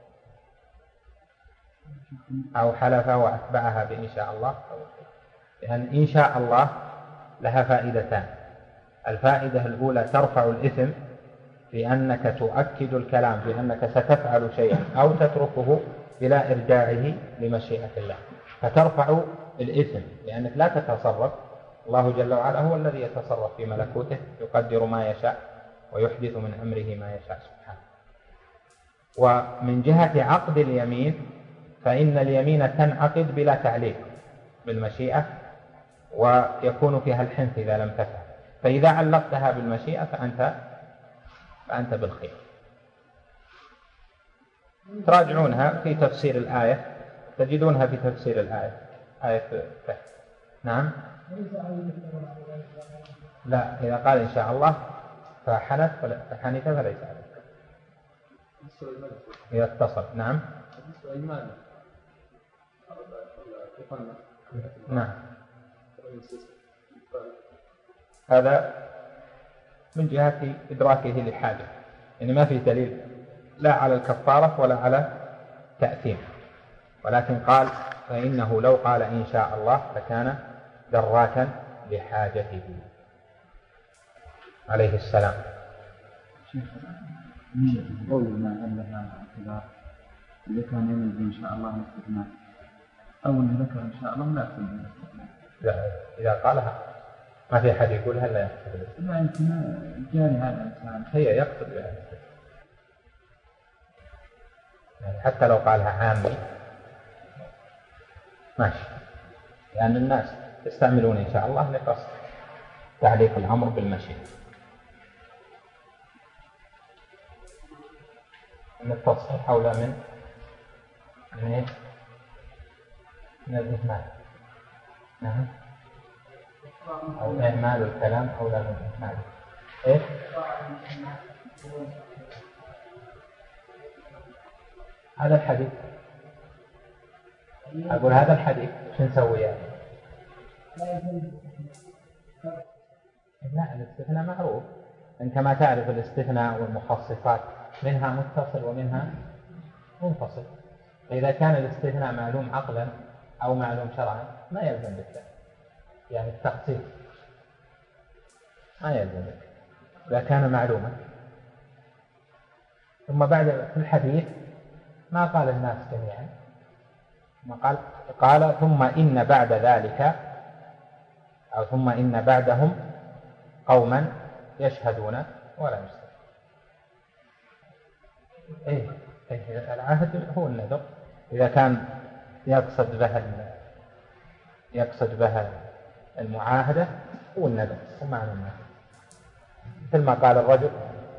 أو حلف وأتبعها بإن شاء الله، لأن إن شاء الله لها فائدتان. الفائدة الأولى ترفع الإثم لأنك تؤكد الكلام بأنك ستفعل شيئا أو تتركه بلا إرجاعه لمشيئة الله، فترفع الإثم لأنك لا تتصرف. الله جل وعلا هو الذي يتصرف في ملكوته، يقدر ما يشاء ويحدث من أمره ما يشاء سبحانه. ومن جهة عقد اليمين فإن اليمين تنعقد بلا تعليق بالمشيئة، ويكون فيها الحنث إذا لم تفعل. فإذا علقتها بالمشيئة فأنت فأنت بالخير. تراجعونها في تفسير الآية، تجدونها في تفسير الآية آية تحت. نعم لا، إذا قال إن شاء الله فحنث فحنث فليس عليه إذا اتصل. نعم نعم هذا من جهة إدراكه للحاجة، يعني ما في دليل لا على الكفارة ولا على تأثيم، ولكن قال فإنه لو قال إن شاء الله فكان دراكا لحاجته عليه السلام. قول ما ألها اعتبار إذا كان ينزل إن شاء الله الاستثناء أو أنه ذكر إن شاء الله لا يقصد. إذا قالها ما في أحد يقول هل لا يقصد؟ لا يمكن جاري هذا الإنسان هي يقصد بها، يعني حتى لو قالها عامي ماشي، لأن الناس يستعملون إن شاء الله لقصد تعليق الأمر بالمشيئة. من التصحيح أولى من من من الإهمال. نعم أو إهمال الكلام أولى من إهماله. إيه؟ هذا الحديث أقول هذا الحديث شو نسوي يعني؟ لا، الاستثناء معروف، أنت ما تعرف الاستثناء والمخصصات، منها متصل ومنها منفصل. فإذا كان الاستثناء معلوم عقلا أو معلوم شرعا ما يلزم بالتالي، يعني التخصيص ما يلزم بالتالي إذا كان معلوما. ثم بعد في الحديث ما قال الناس جميعا، ما قال قال ثم إن بعد ذلك أو ثم إن بعدهم قوما يشهدون ولا يشهدون. إيه إيه العهد هو النذر، إذا كان يقصد به يقصد به المعاهدة هو النذر ومعنى النذر. مثل ما قال الرجل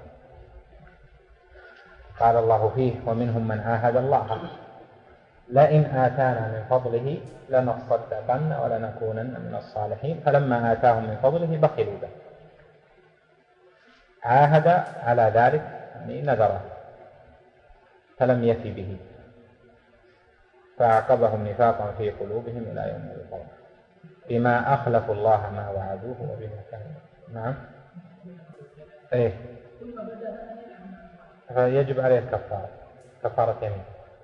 قال الله فيه ومنهم من عاهد الله لئن آتانا من فضله لنصدقن ولنكونن من الصالحين فلما آتاهم من فضله بخلوا به. عاهد على ذلك يعني نذره فلم يف به فعاقبهم نفاقا في قلوبهم إلى يوم القيامة بما أخلفوا الله ما وعدوه وبما كانوا. نعم إيه فيجب عليه الكفارة، كفارة يمين.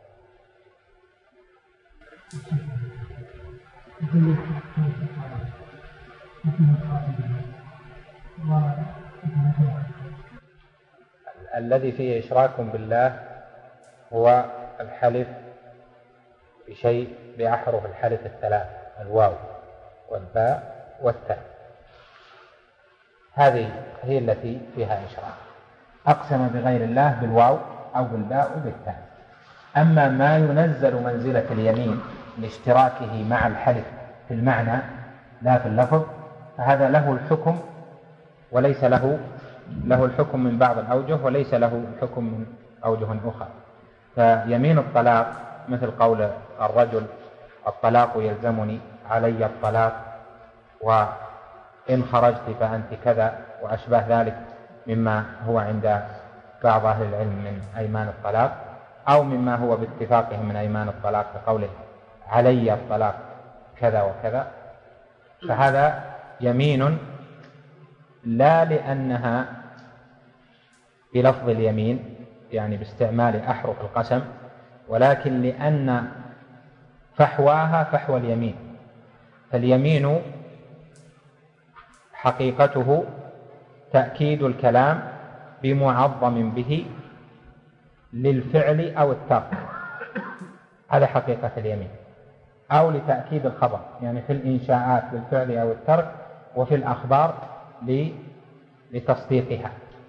الذي فيه إشراك بالله هو الحلف بشيء بأحرف الحلف الثلاث الواو والباء والتاء، هذه هي التي فيها إشراك. أقسم بغير الله بالواو أو بالباء وبالتاء. أما ما ينزل منزلة اليمين لاشتراكه مع الحلف في المعنى لا في اللفظ فهذا له الحكم وليس له له الحكم من بعض الأوجه وليس له الحكم من أوجه أخرى. فيمين الطلاق مثل قول الرجل الطلاق يلزمني علي الطلاق وإن خرجت فأنت كذا وأشبه ذلك مما هو عند بعض أهل العلم من أيمان الطلاق أو مما هو باتفاقهم من أيمان الطلاق كقوله علي الطلاق كذا وكذا، فهذا يمين لا لأنها بلفظ اليمين يعني باستعمال أحرف القسم، ولكن لأن فحواها فحوى اليمين. فاليمين حقيقته تأكيد الكلام بمعظم به للفعل أو الترك، هذا حقيقة اليمين، أو لتأكيد الخبر يعني في الإنشاءات للفعل أو الترك وفي الأخبار لتصديقها.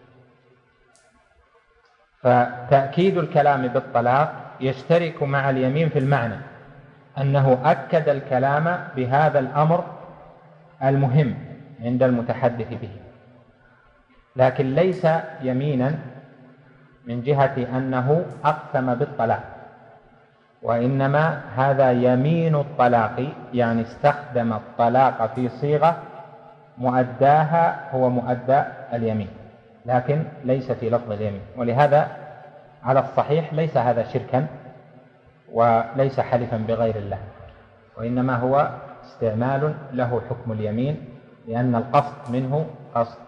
فتأكيد الكلام بالطلاق يشترك مع اليمين في المعنى أنه أكد الكلام بهذا الأمر المهم عند المتحدث به، لكن ليس يمينا من جهة أنه أقسم بالطلاق، وإنما هذا يمين الطلاق يعني استخدم الطلاق في صيغة مؤداها هو مؤدى اليمين لكن ليس في لفظ اليمين. ولهذا على الصحيح ليس هذا شركا وليس حلفا بغير الله، وإنما هو استعمال له حكم اليمين لأن القصد منه قصد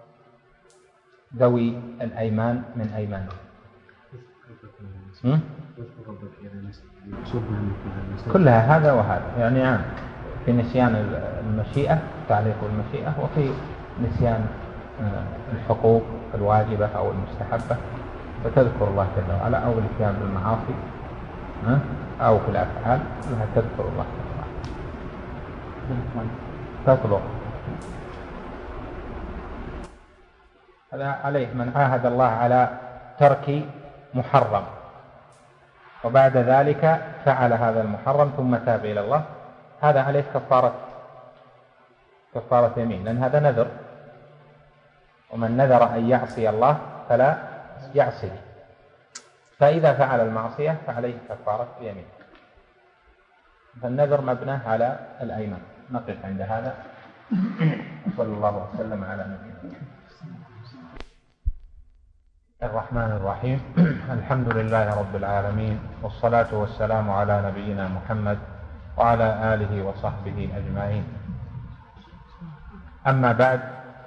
ذوي الأيمان من أيمانه. كلها هذا وهذا يعني عام في نسيان المشيئة تعليق المشيئة وفي نسيان الحقوق الواجبة أو المستحبة فتذكر الله جل وعلا، أو الاتيان بالمعاصي أو في الأفعال لها تذكر الله جل وعلا تطلق. هذا عليه من عاهد الله على ترك محرم وبعد ذلك فعل هذا المحرم ثم تاب إلى الله، هذا عليه كفارة كفارة يمين لأن هذا نذر، ومن نذر أن يعصي الله فلا يعصي، فإذا فعل المعصية فعليه كفارة يمين. فالنذر مبنى على الأيمان. نقف عند هذا صلى الله وسلم على نبينا. الرحمن الرحيم. الحمد لله رب العالمين، والصلاة والسلام على نبينا محمد وعلى آله وصحبه أجمعين. أما بعد،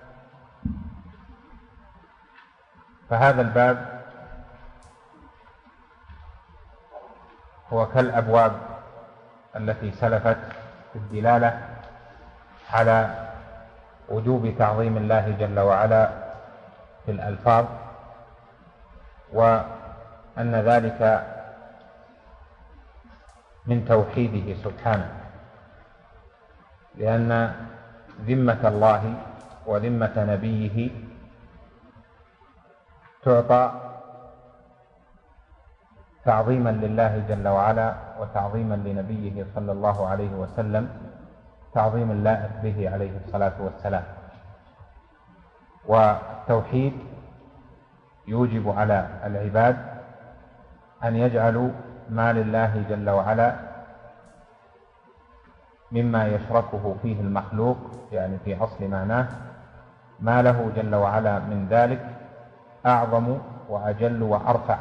فهذا الباب هو كالأبواب التي سلفت في الدلالة على وجوب تعظيم الله جل وعلا في الألفاظ، وأن ذلك من توحيده سبحانه، لأن ذمة الله وذمة نبيه تعطى تعظيما لله جل وعلا وتعظيما لنبيه صلى الله عليه وسلم، تعظيم اللائق به عليه الصلاة والسلام. والتوحيد يوجب على العباد أن يجعلوا ما لله جل وعلا مما يشركه فيه المخلوق، يعني في أصل معناه ما له جل وعلا من ذلك أعظم وأجل وأرفع.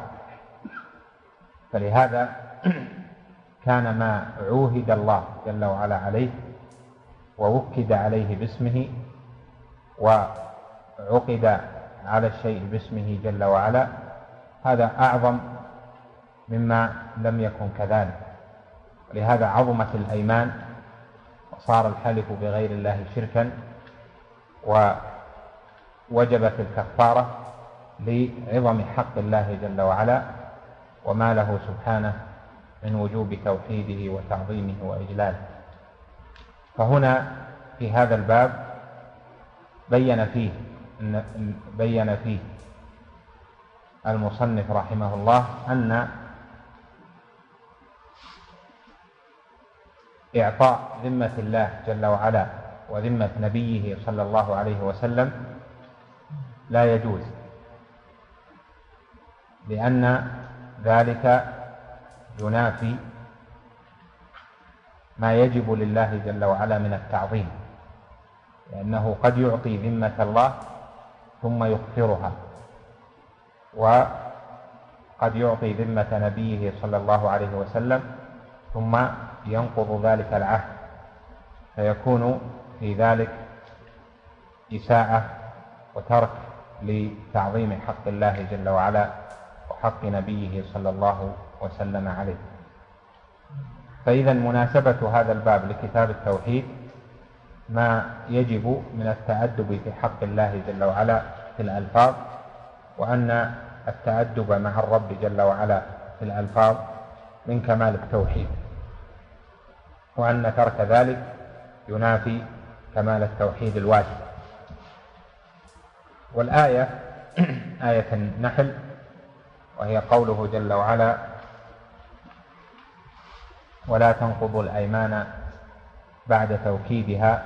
فلهذا كان ما عوهد الله جل وعلا عليه ووكد عليه باسمه وعقد على الشيء باسمه جل وعلا، هذا أعظم مما لم يكن كذلك. ولهذا عظمت الأيمان وصار الحلف بغير الله شركا، ووجبت الكفارة لعظم حق الله جل وعلا وما له سبحانه من وجوب توحيده وتعظيمه وإجلاله. فهنا في هذا الباب بين فيه بين فيه المصنف رحمه الله أن إعطاء ذمة الله جل وعلا وذمة نبيه صلى الله عليه وسلم لا يجوز، لأن ذلك ينافي ما يجب لله جل وعلا من التعظيم، لأنه قد يعطي ذمة الله ثم يغفرها، وقد يعطي ذمة نبيه صلى الله عليه وسلم ثم ينقض ذلك العهد، فيكون في ذلك إساءة وترك لتعظيم حق الله جل وعلا وحق نبيه صلى الله وسلم عليه. فإذا مناسبة هذا الباب لكتاب التوحيد ما يجب من التأدب في حق الله جل وعلا في الألفاظ، وأن التأدب مع الرب جل وعلا في الألفاظ من كمال التوحيد، وأن ترك ذلك ينافي كمال التوحيد الواجب. والآية آية النحل، وهي قوله جل وعلا: ولا تنقضوا الأيمان بعد توكيدها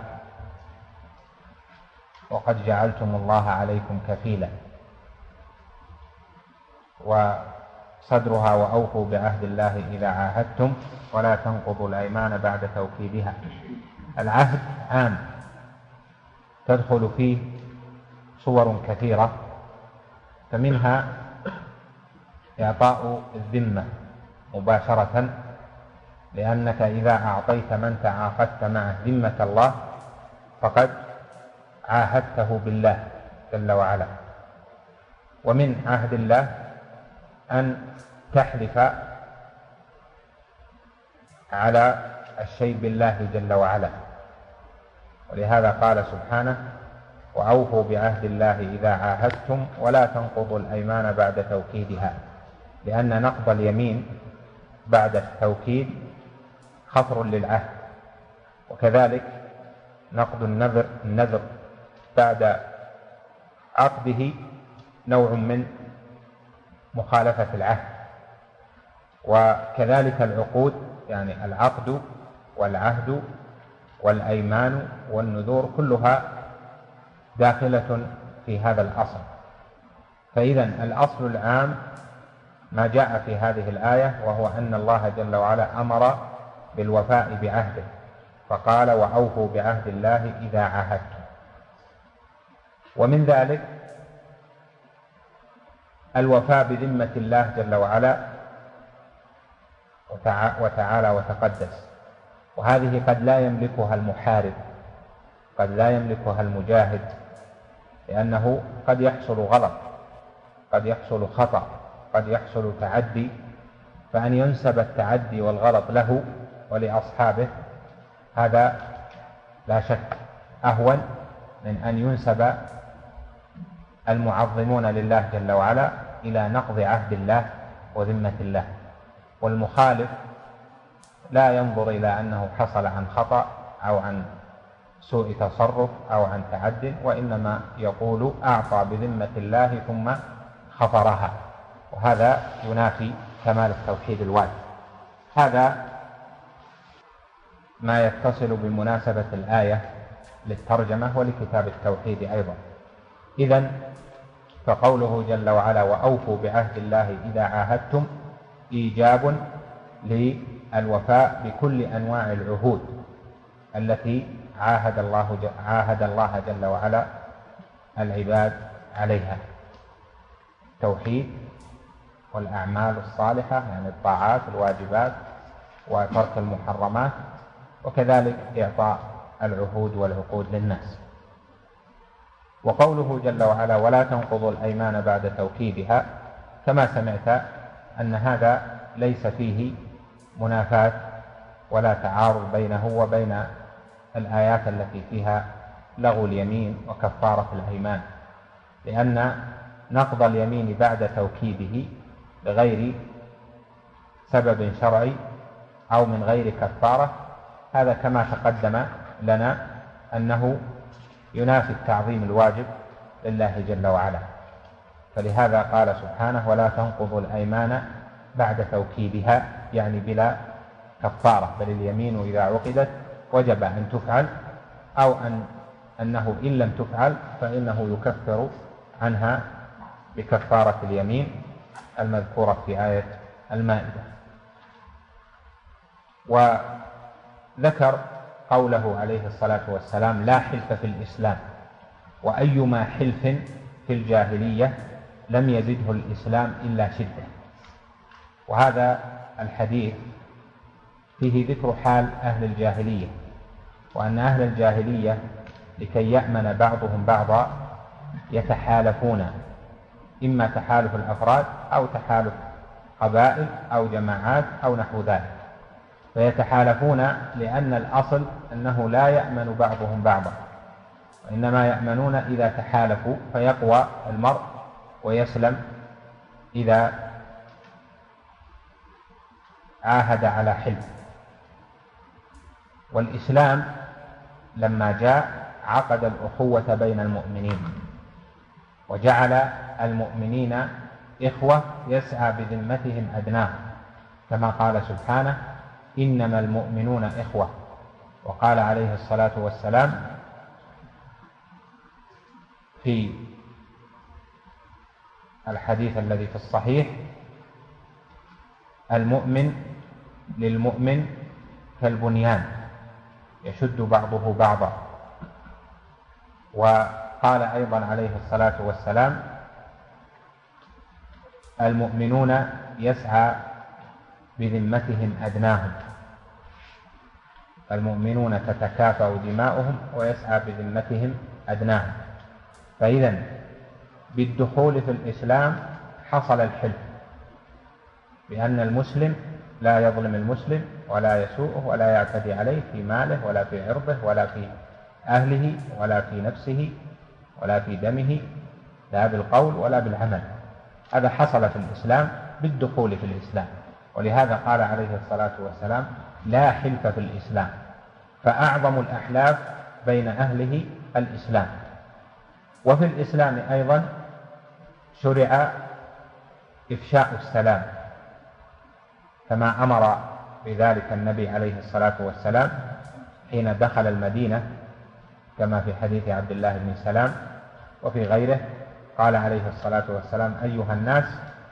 وقد جعلتم الله عليكم كفيلا. وصدرها: وأوفوا بعهد الله إذا عاهدتم ولا تنقضوا الأيمان بعد توكيدها. العهد عام تدخل فيه صور كثيرة، فمنها إعطاء الذمة مباشرة، لأنك إذا أعطيت من تعاقدت معه ذمة الله فقد عاهدته بالله جل وعلا. ومن عهد الله أن تحلف على الشيء بالله جل وعلا، ولهذا قال سبحانه: وأوفوا بعهد الله إذا عاهدتم ولا تنقضوا الأيمان بعد توكيدها، لأن نقض اليمين بعد التوكيد خطر للعهد، وكذلك نقض النذر النذر بعد عقده نوع من مخالفة العهد. وكذلك العقود، يعني العقد والعهد والأيمان والنذور كلها داخلة في هذا الأصل. فإذا الأصل العام ما جاء في هذه الآية، وهو أن الله جل وعلا أمر بالوفاء بعهده، فقال: وأوفوا بعهد الله إذا عاهدتم. ومن ذلك الوفاء بذمة الله جل وعلا وتعالى وتقدس، وهذه قد لا يملكها المحارب، قد لا يملكها المجاهد، لأنه قد يحصل غلط، قد يحصل خطأ، قد يحصل تعدي، فأن ينسب التعدي والغلط له ولأصحابه هذا لا شك أهون من أن ينسب المعظمون لله جل وعلا إلى نقض عهد الله وذمة الله. والمخالف لا ينظر إلى أنه حصل عن خطأ أو عن سوء تصرف أو عن تعد، وإنما يقول أعطى بذمة الله ثم خفرها، وهذا ينافي كمال التوحيد الواجب. هذا ما يتصل بمناسبة الآية للترجمة ولكتاب التوحيد أيضا. إذن فقوله جل وعلا وأوفوا بعهد الله إذا عاهدتم إيجاب للوفاء بكل أنواع العهود التي عاهد الله عاهد الله جل وعلا العباد عليها، التوحيد والأعمال الصالحة يعني الطاعات الواجبات وترك المحرمات، وكذلك إعطاء العهود والعقود للناس. وقوله جل وعلا ولا تنقضوا الأيمان بعد توكيدها، كما سمعت أن هذا ليس فيه منافاة ولا تعارض بينه وبين الآيات التي فيها لغو اليمين وكفارة الأيمان، لأن نقض اليمين بعد توكيده بغير سبب شرعي أو من غير كفارة هذا كما تقدم لنا أنه ينافي التعظيم الواجب لله جل وعلا، فلهذا قال سبحانه ولا تنقضوا الأيمان بعد توكيدها، يعني بلا كفارة، بل اليمين إذا عقدت وجب أن تفعل، أو أن أنه إن لم تفعل فإنه يكفر عنها بكفارة اليمين المذكورة في آية المائدة. وذكر قوله عليه الصلاة والسلام لا حلف في الإسلام، وأيما حلف في الجاهلية لم يزده الإسلام إلا شدة. وهذا الحديث فيه ذكر حال أهل الجاهلية، وأن أهل الجاهلية لكي يأمن بعضهم بعضا يتحالفون، إما تحالف الأفراد أو تحالف قبائل أو جماعات أو نحو ذلك، فيتحالفون لأن الأصل أنه لا يأمن بعضهم بعضا، وإنما يأمنون إذا تحالفوا، فيقوى المرء ويسلم إذا عاهد على حلف. والإسلام لما جاء عقد الأخوة بين المؤمنين، وجعل المؤمنين إخوة يسعى بذمتهم أدناهم، كما قال سبحانه إنما المؤمنون إخوة. وقال عليه الصلاة والسلام في الحديث الذي في الصحيح المؤمن للمؤمن كالبنيان يشد بعضه بعضا. وقال أيضا عليه الصلاة والسلام المؤمنون يسعى بذمتهم أدناهم، المؤمنون تتكافأ دماؤهم ويسعى بذمتهم أدناهم. فإذا بالدخول في الإسلام حصل الحلف بأن المسلم لا يظلم المسلم ولا يسوءه ولا يعتدي عليه في ماله ولا في عرضه ولا في أهله ولا في نفسه ولا في دمه، لا بالقول ولا بالعمل. هذا حصل في الإسلام بالدخول في الإسلام، ولهذا قال عليه الصلاة والسلام لا حلف في الإسلام، فأعظم الأحلاف بين أهله الإسلام. وفي الإسلام أيضا شرع إفشاء السلام، كما أمر بذلك النبي عليه الصلاة والسلام حين دخل المدينة، كما في حديث عبد الله بن سلام وفي غيره، قال عليه الصلاة والسلام أيها الناس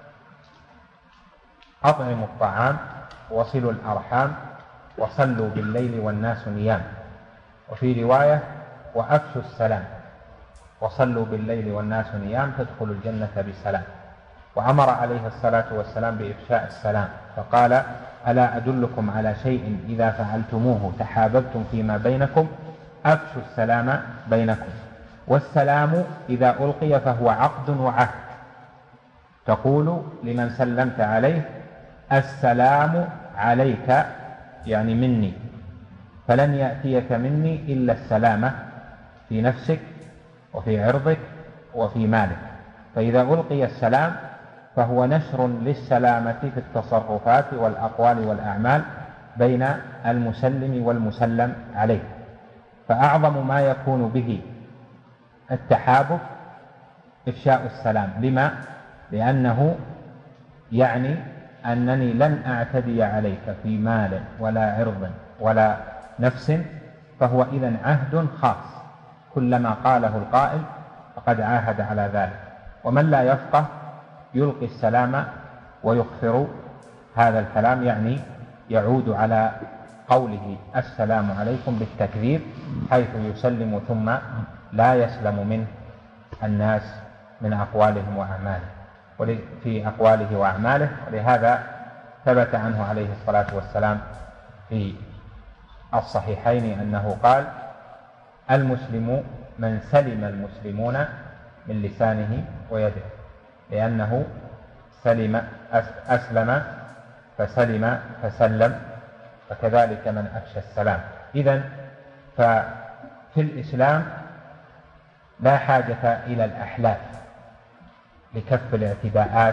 أطعموا الطعام وصلوا الأرحام وصلوا بالليل والناس نيام، وفي رواية وأفشوا السلام وصلوا بالليل والناس نيام تدخلوا الجنة بسلام. وأمر عليه الصلاة والسلام بإفشاء السلام فقال: ألا أدلكم على شيء إذا فعلتموه تحاببتم فيما بينكم؟ أفشوا السلام بينكم. والسلام إذا ألقي فهو عقد وعهد، تقول لمن سلمت عليه: السلام عليك، يعني مني، فلن يأتيك مني إلا السلامة في نفسك وفي عرضك وفي مالك. فإذا ألقي السلام فهو نشر للسلامة في التصرفات والأقوال والأعمال بين المسلم والمسلم عليه. فأعظم ما يكون به التحابب إفشاء السلام. لما؟ لأنه يعني أنني لن أعتدي عليك في مال ولا عرض ولا نفس، فهو إذن عهد خاص، كلما قاله القائل فقد عاهد على ذلك. ومن لا يفقه يلقي السلام ويخفر هذا الكلام، يعني يعود على قوله السلام عليكم بالتكذيب، حيث يسلم ثم لا يسلم منه الناس من أقوالهم وأعمالهم في أقواله وأعماله. ولهذا ثبت عنه عليه الصلاة والسلام في الصحيحين أنه قال: المسلم من سلم المسلمون من لسانه ويده، لأنه سلم أسلم فسلم فسلم، وكذلك من أفشى السلام. إذن ففي الإسلام لا حاجة إلى الأحلاف لكف الاعتداءات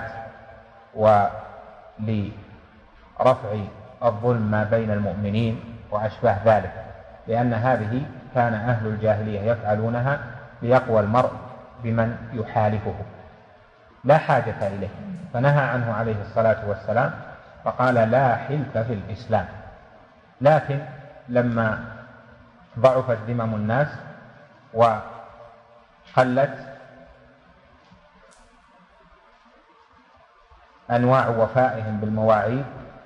ولرفع الظلم ما بين المؤمنين وأشباه ذلك، لأن هذه كان أهل الجاهلية يفعلونها ليقوى المرء بمن يحالفه، لا حاجة إليه، فنهى عنه عليه الصلاة والسلام فقال: لا حلف في الإسلام. لكن لما ضعفت ذمم الناس وقلت أنواع وفائهم بالمواعيد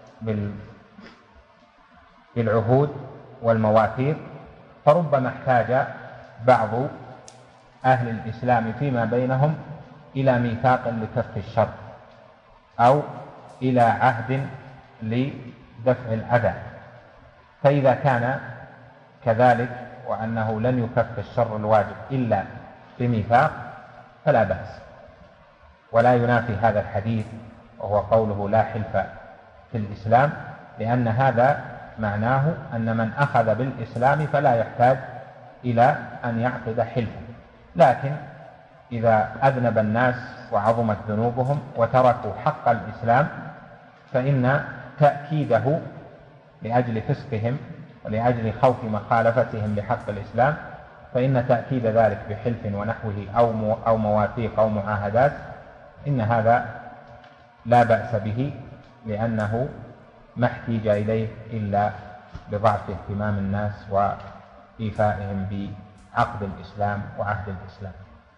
بالعهود والمواثيق، فربما احتاج بعض أهل الإسلام فيما بينهم إلى ميثاق لكف الشر أو إلى عهد لدفع الأذى. فإذا كان كذلك وأنه لن يكف الشر الواجب إلا بميثاق فلا بأس، ولا ينافي هذا الحديث وهو قوله لا حلف في الإسلام، لأن هذا معناه أن من أخذ بالإسلام فلا يحتاج إلى أن يعقد حلفا. لكن إذا أذنب الناس وعظمت ذنوبهم وتركوا حق الإسلام فإن تأكيده لأجل فسقهم ولأجل خوف مخالفتهم لحق الإسلام، فإن تأكيد ذلك بحلف ونحوه أو مواثيق أو معاهدات إن هذا لا بأس به، لأنه ما احتيج إليه إلا بضعف اهتمام الناس وإيفائهم بعقد الإسلام وعهد الإسلام.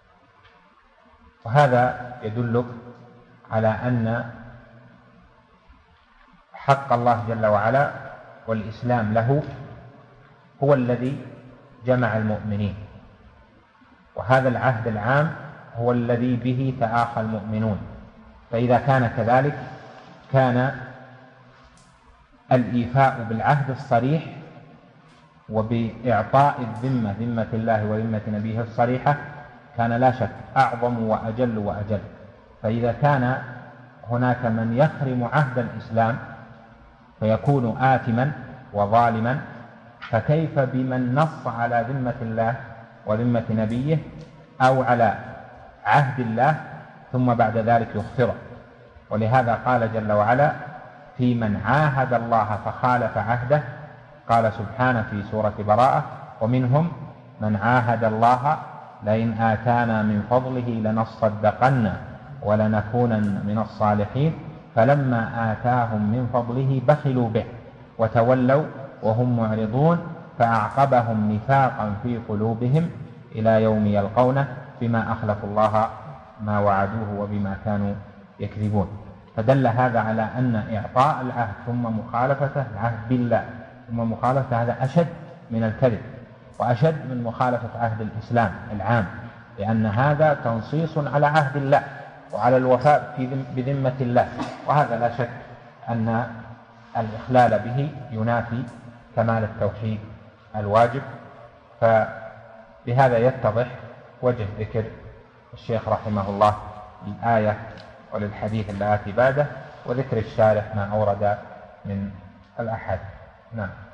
وهذا يدلك على أن حق الله جل وعلا والإسلام له هو الذي جمع المؤمنين، وهذا العهد العام هو الذي به تآخى المؤمنون. فإذا كان كذلك كان الإيفاء بالعهد الصريح وبإعطاء الذمة ذمة الله وذمة نبيه الصريحة كان لا شك أعظم وأجل وأجل. فإذا كان هناك من يخرم عهد الإسلام فيكون آثما وظالما، فكيف بمن نص على ذمة الله وذمة نبيه أو على عهد الله ثم بعد ذلك يخفره؟ ولهذا قال جل وعلا: في من عاهد الله فخالف عهده، قال سبحانه في سورة براءة: ومنهم من عاهد الله لئن آتانا من فضله لنصدقن ولنكونن من الصالحين فلما آتاهم من فضله بخلوا به وتولوا وهم معرضون فأعقبهم نفاقا في قلوبهم إلى يوم يلقونه بما أخلفوا الله ما وعدوه وبما كانوا يكذبون. فدل هذا على أن إعطاء العهد ثم مخالفته العهد بالله ثم مخالفته هذا أشد من الكذب وأشد من مخالفة عهد الإسلام العام، لأن هذا تنصيص على عهد الله وعلى الوفاء في ذم- بذمة الله، وهذا لا شك أن الإخلال به ينافي كمال التوحيد الواجب. فبهذا يتضح وجه ذكر الشيخ رحمه الله للآية وللحديث اللاتي بعده، وذكر الشارح ما أورد من الأحاديث. نعم.